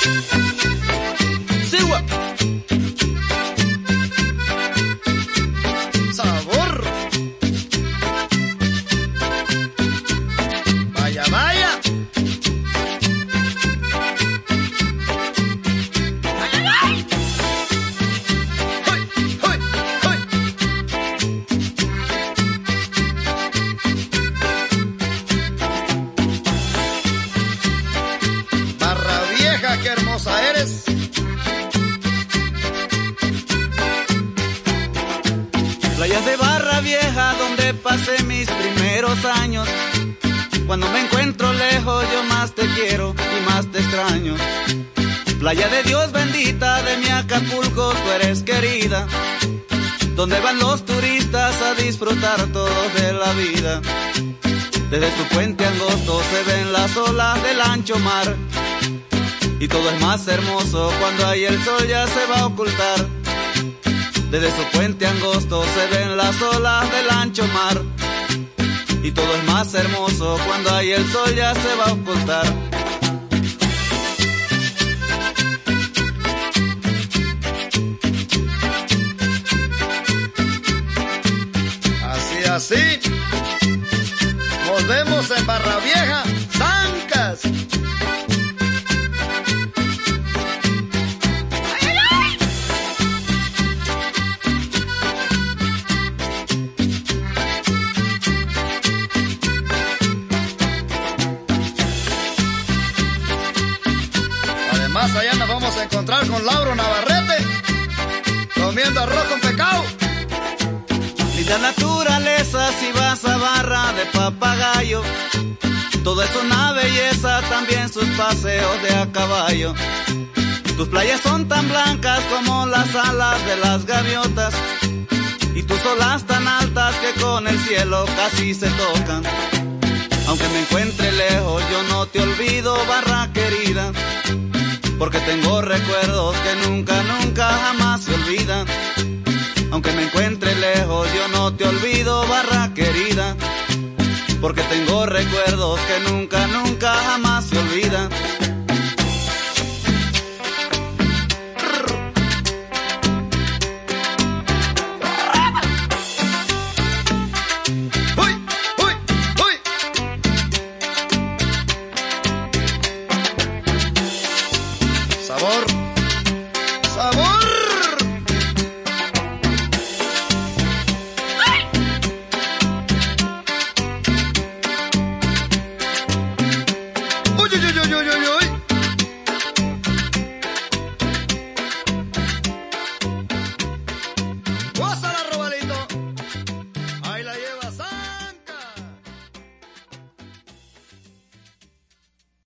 Sigua. Sabor. Vaya, vaya. Qué hermosa eres. Playas de Barra Vieja donde pasé mis primeros años. Cuando me encuentro lejos yo más te quiero y más te extraño. Playa de Dios bendita de mi Acapulco, tú eres querida. Donde van los turistas a disfrutar todos de la vida. Desde su puente angosto se ven las olas del ancho mar. Y todo es más hermoso cuando ahí el sol ya se va a ocultar. Desde su puente angosto se ven las olas del ancho mar. Y todo es más hermoso cuando ahí el sol ya se va a ocultar. Así, así. Nos vemos en Barra Vieja, Zancas. Además, allá nos vamos a encontrar con Lauro Navarrete, comiendo arroz con pecado. Linda naturaleza si vas a Barra de Papagayo. Todo es una belleza, también sus paseos de a caballo. Tus playas son tan blancas como las alas de las gaviotas. Y tus olas tan altas que con el cielo casi se tocan. Aunque me encuentre lejos, yo no te olvido, Barra querida. Porque tengo recuerdos que nunca, nunca jamás se olvidan. Aunque me encuentre lejos, yo no te olvido, Barra querida. Porque tengo recuerdos que nunca, nunca jamás se olvidan. ¡Uy! ¡Uy! ¡Uy! Sabor.